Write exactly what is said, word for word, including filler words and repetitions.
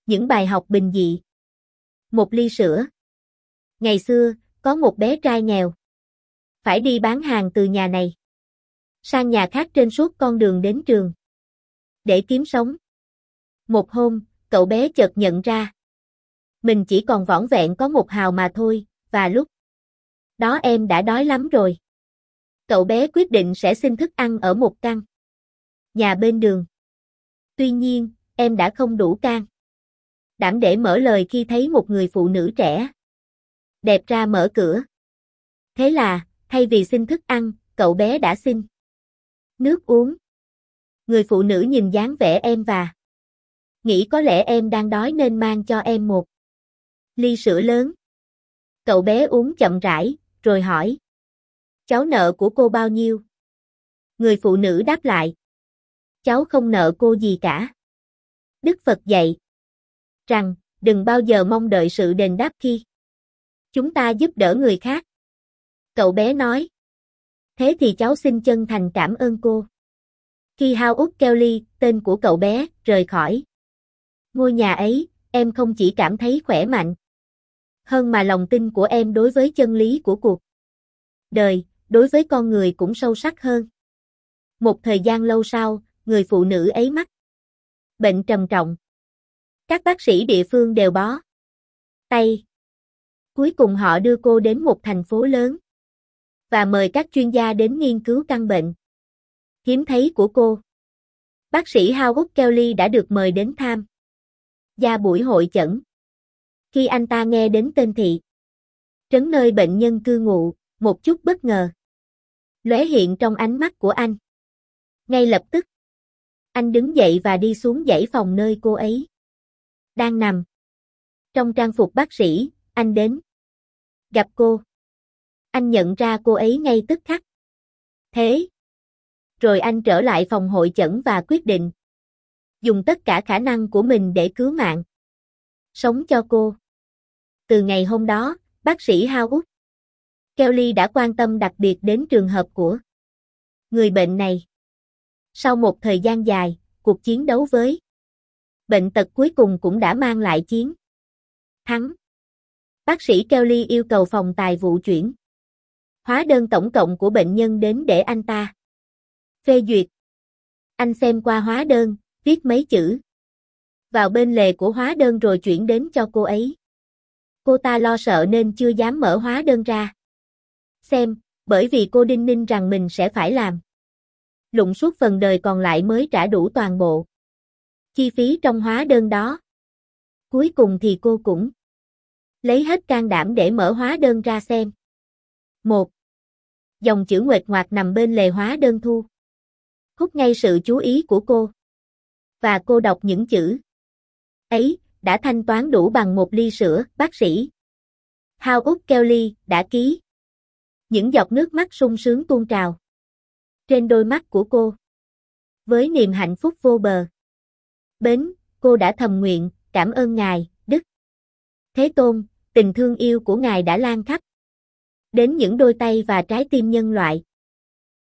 Những bài học bình dị. Một ly sữa. Ngày xưa, có một bé trai nghèo. Phải đi bán hàng từ nhà này sang nhà khác trên suốt con đường đến trường. Để kiếm sống. Một hôm, cậu bé chợt nhận ra. Mình chỉ còn vỏn vẹn có một hào mà thôi, và lúc đó em đã đói lắm rồi. Cậu bé quyết định sẽ xin thức ăn ở một căn nhà bên đường. Tuy nhiên, em đã không đủ can đảm để mở lời khi thấy một người phụ nữ trẻ đẹp ra mở cửa. Thế là, thay vì xin thức ăn, cậu bé đã xin nước uống. Người phụ nữ nhìn dáng vẻ em và nghĩ có lẽ em đang đói nên mang cho em một ly sữa lớn. Cậu bé uống chậm rãi, rồi hỏi. Cháu nợ của cô bao nhiêu? Người phụ nữ đáp lại. Cháu không nợ cô gì cả. Đức Phật dạy rằng, đừng bao giờ mong đợi sự đền đáp khi chúng ta giúp đỡ người khác. Cậu bé nói. Thế thì cháu xin chân thành cảm ơn cô. Khi Howard Kelly, tên của cậu bé, rời khỏi ngôi nhà ấy, em không chỉ cảm thấy khỏe mạnh hơn mà lòng tin của em đối với chân lý của cuộc đời, đối với con người cũng sâu sắc hơn. Một thời gian lâu sau, người phụ nữ ấy mắc bệnh trầm trọng. Các bác sĩ địa phương đều bó tay. Cuối cùng họ đưa cô đến một thành phố lớn và mời các chuyên gia đến nghiên cứu căn bệnh hiếm thấy của cô. Bác sĩ Howard Kelly đã được mời đến tham gia buổi hội chẩn. Khi anh ta nghe đến tên thị trấn nơi bệnh nhân cư ngụ, một chút bất ngờ lóe hiện trong ánh mắt của anh. Ngay lập tức, anh đứng dậy và đi xuống dãy phòng nơi cô ấy đang nằm. Trong trang phục bác sĩ, anh đến gặp cô. Anh nhận ra cô ấy ngay tức khắc. Thế rồi anh trở lại phòng hội chẩn và quyết định dùng tất cả khả năng của mình để cứu mạng sống cho cô. Từ ngày hôm đó, bác sĩ Howard Kelly đã quan tâm đặc biệt đến trường hợp của người bệnh này. Sau một thời gian dài, cuộc chiến đấu với bệnh tật cuối cùng cũng đã mang lại chiến thắng. Bác sĩ Kelly yêu cầu phòng tài vụ chuyển hóa đơn tổng cộng của bệnh nhân đến để anh ta phê duyệt. Anh xem qua hóa đơn, viết mấy chữ vào bên lề của hóa đơn rồi chuyển đến cho cô ấy. Cô ta lo sợ nên chưa dám mở hóa đơn ra xem, bởi vì cô đinh ninh rằng mình sẽ phải làm lụng suốt phần đời còn lại mới trả đủ toàn bộ chi phí trong hóa đơn đó. Cuối cùng thì cô cũng lấy hết can đảm để mở hóa đơn ra xem. Một dòng chữ nguệch ngoạc nằm bên lề hóa đơn thu hút ngay sự chú ý của cô. Và cô đọc những chữ ấy, đã thanh toán đủ bằng một ly sữa. Bác sĩ Howard Kelly đã ký. Những giọt nước mắt sung sướng tuôn trào trên đôi mắt của cô. Với niềm hạnh phúc vô bờ bến, cô đã thầm nguyện, cảm ơn Ngài, Đức Thế Tôn, tình thương yêu của Ngài đã lan khắp đến những đôi tay và trái tim nhân loại.